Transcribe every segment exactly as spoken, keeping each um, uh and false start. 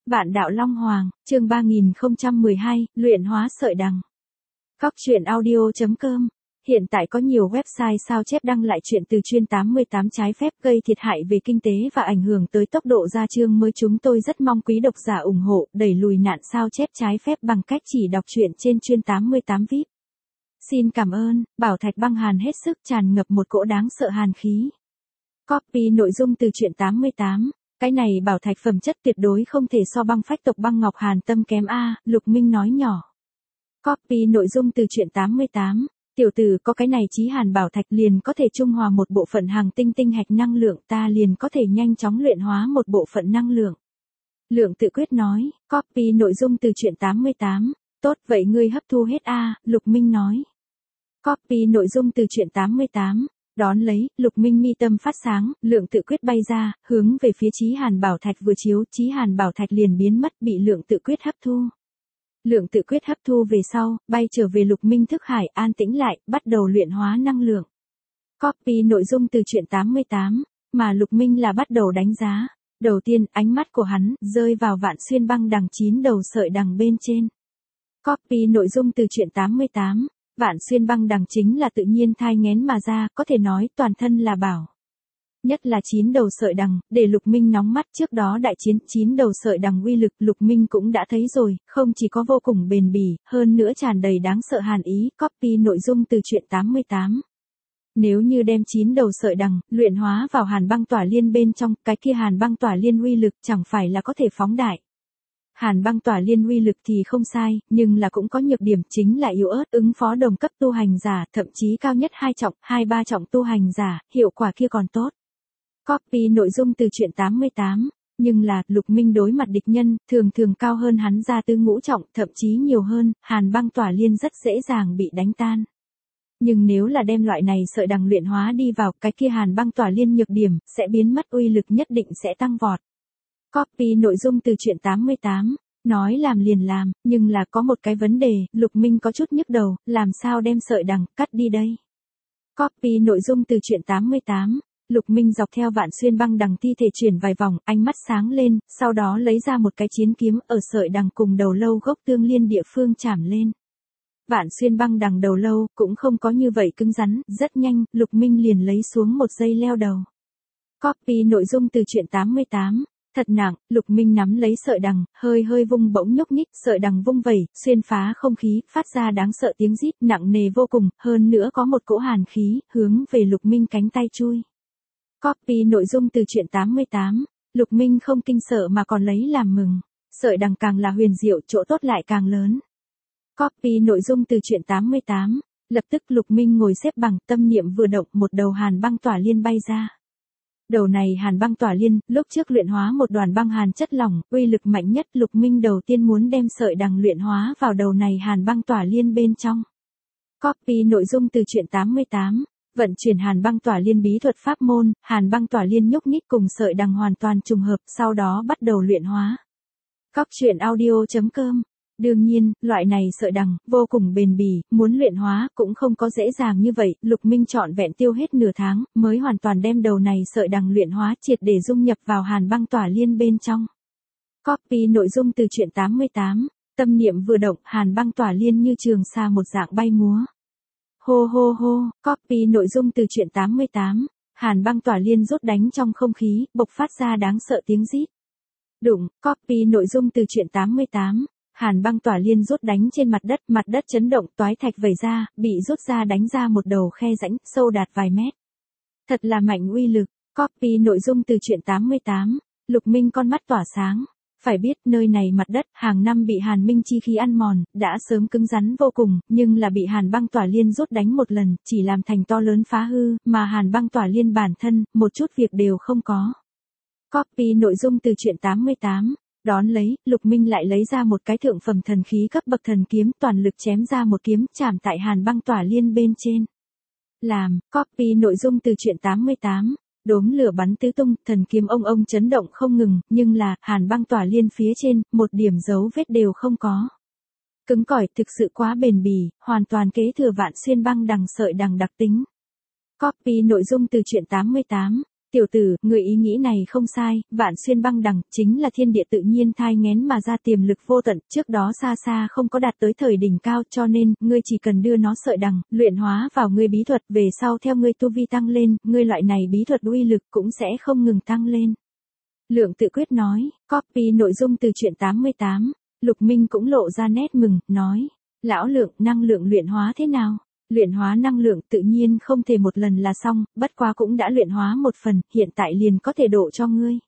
Vạn đạo Long Hoàng, chương ba nghìn không trăm mười hai, luyện hóa sợi đằng. Góc truyện audio chấm com. Hiện tại có nhiều website sao chép đăng lại chuyện từ chuyên tám mươi tám trái phép gây thiệt hại về kinh tế và ảnh hưởng tới tốc độ ra chương mới. Chúng tôi rất mong quý độc giả ủng hộ đẩy lùi nạn sao chép trái phép bằng cách chỉ đọc truyện trên chuyên tám mươi tám vê i pê. Xin cảm ơn. Bảo thạch băng hàn hết sức tràn ngập một cỗ đáng sợ hàn khí. Copy nội dung từ truyện tám mươi tám. Cái này bảo thạch phẩm chất tuyệt đối không thể so băng phách tộc băng ngọc hàn tâm kém a, Lục Minh nói nhỏ. Copy nội dung từ truyện tám mươi tám. Tiểu tử có cái này chí hàn bảo thạch liền có thể trung hòa một bộ phận hàng tinh tinh hạch năng lượng, ta liền có thể nhanh chóng luyện hóa một bộ phận năng lượng. Lượng tự quyết nói. Copy nội dung từ truyện tám mươi tám. Tốt vậy ngươi hấp thu hết a, Lục Minh nói. Copy nội dung từ truyện tám mươi tám. Đón lấy, Lục Minh mi tâm phát sáng, lượng tự quyết bay ra, hướng về phía chí hàn bảo thạch vừa chiếu, chí hàn bảo thạch liền biến mất bị lượng tự quyết hấp thu. Lượng tự quyết hấp thu về sau, bay trở về Lục Minh thức hải an tĩnh lại, bắt đầu luyện hóa năng lượng. Copy nội dung từ truyện tám mươi tám, mà Lục Minh là bắt đầu đánh giá. Đầu tiên, ánh mắt của hắn rơi vào vạn xuyên băng đằng chín đầu sợi đằng bên trên. Copy nội dung từ truyện tám mươi tám. Vạn xuyên băng đằng chính là tự nhiên thai nghén mà ra, có thể nói toàn thân là bảo. Nhất là chín đầu sợi đằng, để Lục Minh nóng mắt. Trước đó đại chiến chín đầu sợi đằng uy lực Lục Minh cũng đã thấy rồi, không chỉ có vô cùng bền bỉ, hơn nữa tràn đầy đáng sợ hàn ý. Copy nội dung từ truyện tám mươi tám. Nếu như đem chín đầu sợi đằng, luyện hóa vào hàn băng tỏa liên bên trong, cái kia hàn băng tỏa liên uy lực chẳng phải là có thể phóng đại. Hàn băng tỏa liên uy lực thì không sai, nhưng là cũng có nhược điểm, chính là yếu ớt, ứng phó đồng cấp tu hành giả, thậm chí cao nhất hai trọng, hai ba trọng tu hành giả, hiệu quả kia còn tốt. Copy nội dung từ truyện tám mươi tám, nhưng là, Lục Minh đối mặt địch nhân, thường thường cao hơn hắn ra tư ngũ trọng, thậm chí nhiều hơn, hàn băng tỏa liên rất dễ dàng bị đánh tan. Nhưng nếu là đem loại này sợi đằng luyện hóa đi vào, cái kia hàn băng tỏa liên nhược điểm, sẽ biến mất, uy lực nhất định sẽ tăng vọt. Copy nội dung từ truyện tám mươi tám, nói làm liền làm, nhưng là có một cái vấn đề, Lục Minh có chút nhức đầu, làm sao đem sợi đằng cắt đi đây. Copy nội dung từ truyện tám mươi tám, Lục Minh dọc theo vạn xuyên băng đằng thi thể chuyển vài vòng, ánh mắt sáng lên, sau đó lấy ra một cái chiến kiếm ở sợi đằng cùng đầu lâu gốc tương liên địa phương chảm lên. Vạn xuyên băng đằng đầu lâu cũng không có như vậy cứng rắn, rất nhanh, Lục Minh liền lấy xuống một dây leo đầu. Copy nội dung từ truyện tám mươi tám. Thật nặng, Lục Minh nắm lấy sợi đằng, hơi hơi vung bỗng nhúc nhích, sợi đằng vung vẩy, xuyên phá không khí, phát ra đáng sợ tiếng rít nặng nề vô cùng, hơn nữa có một cỗ hàn khí, hướng về Lục Minh cánh tay chui. Copy nội dung từ truyện tám mươi tám, Lục Minh không kinh sợ mà còn lấy làm mừng, sợi đằng càng là huyền diệu, chỗ tốt lại càng lớn. Copy nội dung từ truyện tám mươi tám, lập tức Lục Minh ngồi xếp bằng, tâm niệm vừa động, một đầu hàn băng tỏa liên bay ra. Đầu này hàn băng tỏa liên, lúc trước luyện hóa một đoàn băng hàn chất lỏng, uy lực mạnh nhất, Lục Minh đầu tiên muốn đem sợi đằng luyện hóa vào đầu này hàn băng tỏa liên bên trong. Copy nội dung từ truyện tám mươi tám, vận chuyển hàn băng tỏa liên bí thuật pháp môn, hàn băng tỏa liên nhúc nhích cùng sợi đằng hoàn toàn trùng hợp, sau đó bắt đầu luyện hóa. Góc truyện audio chấm com. Đương nhiên, loại này sợi đằng, vô cùng bền bỉ, muốn luyện hóa cũng không có dễ dàng như vậy, Lục Minh trọn vẹn tiêu hết nửa tháng, mới hoàn toàn đem đầu này sợi đằng luyện hóa triệt để dung nhập vào hàn băng tỏa liên bên trong. Copy nội dung từ truyện tám mươi tám, tâm niệm vừa động, hàn băng tỏa liên như trường sa một dạng bay múa. Hô hô hô, copy nội dung từ truyện tám mươi tám, hàn băng tỏa liên rút đánh trong không khí, bộc phát ra đáng sợ tiếng rít. Đụng, copy nội dung từ truyện tám mươi tám. Hàn băng tỏa liên rút đánh trên mặt đất, mặt đất chấn động, toái thạch vẩy ra, bị rút ra đánh ra một đầu khe rãnh, sâu đạt vài mét. Thật là mạnh uy lực. Copy nội dung từ truyện tám mươi tám, Lục Minh con mắt tỏa sáng. Phải biết nơi này mặt đất hàng năm bị hàn minh chi khí ăn mòn, đã sớm cứng rắn vô cùng, nhưng là bị hàn băng tỏa liên rút đánh một lần, chỉ làm thành to lớn phá hư, mà hàn băng tỏa liên bản thân, một chút việc đều không có. Copy nội dung từ truyện tám mươi tám. Đón lấy, Lục Minh lại lấy ra một cái thượng phẩm thần khí cấp bậc thần kiếm, toàn lực chém ra một kiếm, chạm tại hàn băng tỏa liên bên trên. Làm, copy nội dung từ truyện tám mươi tám, đốm lửa bắn tứ tung, thần kiếm ông ông chấn động không ngừng, nhưng là, hàn băng tỏa liên phía trên, một điểm dấu vết đều không có. Cứng cỏi, thực sự quá bền bỉ, hoàn toàn kế thừa vạn xuyên băng đằng sợi đằng đặc tính. Copy nội dung từ truyện tám mươi tám. Tiểu tử, người ý nghĩ này không sai, vạn xuyên băng đằng, chính là thiên địa tự nhiên thai nghén mà ra tiềm lực vô tận, trước đó xa xa không có đạt tới thời đỉnh cao, cho nên, ngươi chỉ cần đưa nó sợi đằng, luyện hóa vào ngươi bí thuật, về sau theo ngươi tu vi tăng lên, ngươi loại này bí thuật uy lực cũng sẽ không ngừng tăng lên. Lượng Tự Quyết nói, copy nội dung từ truyện tám mươi tám, Lục Minh cũng lộ ra nét mừng, nói, lão Lượng, năng lượng luyện hóa thế nào? Luyện hóa năng lượng tự nhiên không thể một lần là xong, bất quá cũng đã luyện hóa một phần, hiện tại liền có thể độ cho ngươi.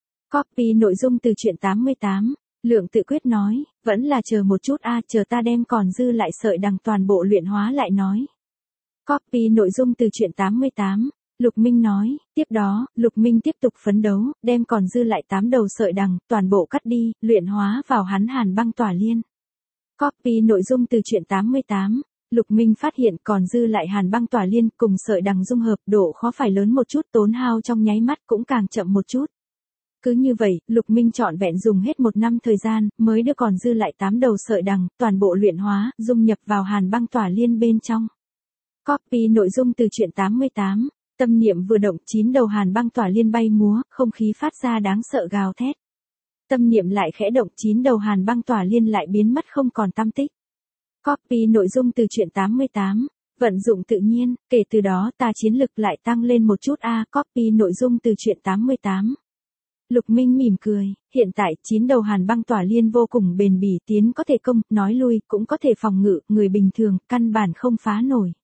Copy nội dung từ truyện tám mươi tám, Lượng Tự Quyết nói, vẫn là chờ một chút a, chờ ta đem còn dư lại sợi đằng toàn bộ luyện hóa lại nói. Copy nội dung từ truyện tám mươi tám, Lục Minh nói, tiếp đó, Lục Minh tiếp tục phấn đấu, đem còn dư lại tám đầu sợi đằng, toàn bộ cắt đi, luyện hóa vào hắn Hàn Băng Tỏa Liên. Copy nội dung từ truyện tám mươi tám, Lục Minh phát hiện còn dư lại Hàn Băng Tỏa Liên cùng sợi đằng dung hợp, độ khó phải lớn một chút, tốn hao trong nháy mắt cũng càng chậm một chút. Cứ như vậy, Lục Minh trọn vẹn dùng hết một năm thời gian, mới đưa còn dư lại tám đầu sợi đằng, toàn bộ luyện hóa, dung nhập vào Hàn Băng Tỏa Liên bên trong. Copy nội dung từ truyện tám mươi tám, tâm niệm vừa động, chín đầu Hàn Băng Tỏa Liên bay múa, không khí phát ra đáng sợ gào thét. Tâm niệm lại khẽ động, chín đầu Hàn Băng Tỏa Liên lại biến mất không còn tăm tích. Copy nội dung từ truyện tám mươi tám, vận dụng tự nhiên, kể từ đó ta chiến lực lại tăng lên một chút a, à, copy nội dung từ truyện tám mươi tám. Lục Minh mỉm cười, hiện tại chín đầu Hàn Băng Tỏa Liên vô cùng bền bỉ, tiến có thể công, nói lui cũng có thể phòng ngự, người bình thường căn bản không phá nổi.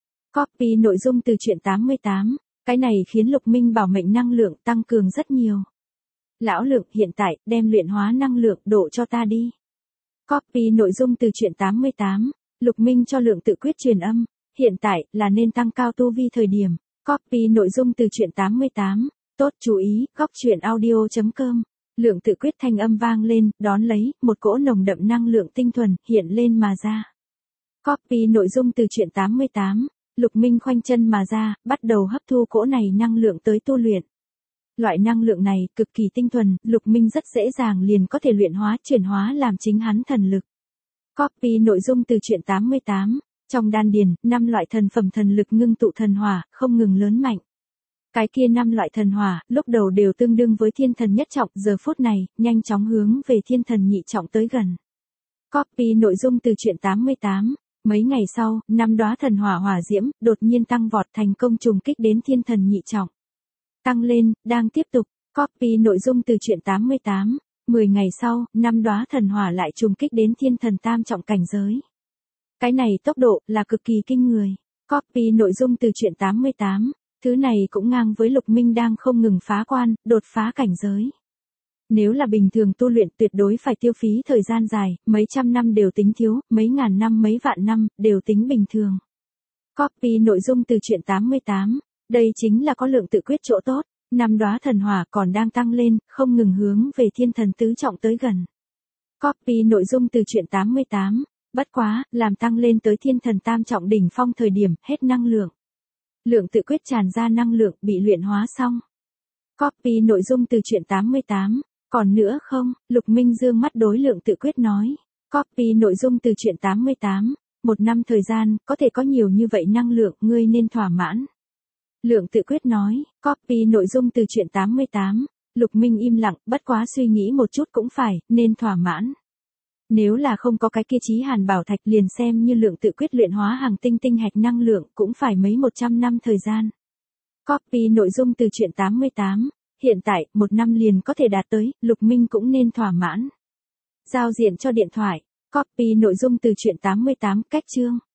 Copy nội dung từ truyện tám mươi tám, cái này khiến Lục Minh bảo mệnh năng lượng tăng cường rất nhiều. Lão Lượng, hiện tại đem luyện hóa năng lượng đổ cho ta đi. Copy nội dung từ truyện tám mươi tám, Lục Minh cho Lượng Tự Quyết truyền âm, hiện tại là nên tăng cao tu vi thời điểm. Copy nội dung từ truyện tám mươi tám, tốt chú ý, góc truyện audio chấm com. Lượng Tự Quyết thanh âm vang lên, đón lấy, một cỗ nồng đậm năng lượng tinh thuần hiện lên mà ra. Copy nội dung từ truyện tám mươi tám, Lục Minh khoanh chân mà ra, bắt đầu hấp thu cỗ này năng lượng tới tu luyện. Loại năng lượng này cực kỳ tinh thuần, Lục Minh rất dễ dàng liền có thể luyện hóa, chuyển hóa làm chính hắn thần lực. Copy nội dung từ truyện tám mươi tám, trong đan điền, năm loại thần phẩm thần lực ngưng tụ thần hỏa, không ngừng lớn mạnh. Cái kia năm loại thần hỏa, lúc đầu đều tương đương với thiên thần nhất trọng, giờ phút này, nhanh chóng hướng về thiên thần nhị trọng tới gần. Copy nội dung từ truyện tám mươi tám, mấy ngày sau, năm đóa thần hỏa hỏa diễm, đột nhiên tăng vọt thành công trùng kích đến thiên thần nhị trọng. Tăng lên, đang tiếp tục, copy nội dung từ truyện tám mươi tám, mười ngày sau, năm đóa thần hỏa lại trùng kích đến thiên thần tam trọng cảnh giới. Cái này tốc độ, là cực kỳ kinh người. Copy nội dung từ truyện tám mươi tám, thứ này cũng ngang với Lục Minh đang không ngừng phá quan, đột phá cảnh giới. Nếu là bình thường tu luyện tuyệt đối phải tiêu phí thời gian dài, mấy trăm năm đều tính thiếu, mấy ngàn năm mấy vạn năm, đều tính bình thường. Copy nội dung từ truyện tám mươi tám, đây chính là có Lượng Tự Quyết chỗ tốt, năm đóa thần hỏa còn đang tăng lên, không ngừng hướng về thiên thần tứ trọng tới gần. Copy nội dung từ truyện tám mươi tám, bất quá, làm tăng lên tới thiên thần tam trọng đỉnh phong thời điểm, hết năng lượng. Lượng Tự Quyết tràn ra năng lượng, bị luyện hóa xong. Copy nội dung từ truyện tám mươi tám, còn nữa không? Lục Minh dương mắt đối Lượng Tự Quyết nói. Copy nội dung từ truyện tám mươi tám, một năm thời gian, có thể có nhiều như vậy năng lượng, ngươi nên thỏa mãn. Lượng Tự Quyết nói, copy nội dung từ truyện tám mươi tám, Lục Minh im lặng, bất quá suy nghĩ một chút cũng phải, nên thỏa mãn. Nếu là không có cái kia chí hàn bảo thạch liền xem như Lượng Tự Quyết luyện hóa hàng tinh tinh hạch năng lượng, cũng phải mấy một trăm năm thời gian. Copy nội dung từ truyện tám mươi tám, hiện tại, một năm liền có thể đạt tới, Lục Minh cũng nên thỏa mãn. Giao diện cho điện thoại, copy nội dung từ truyện tám mươi tám, cách chương.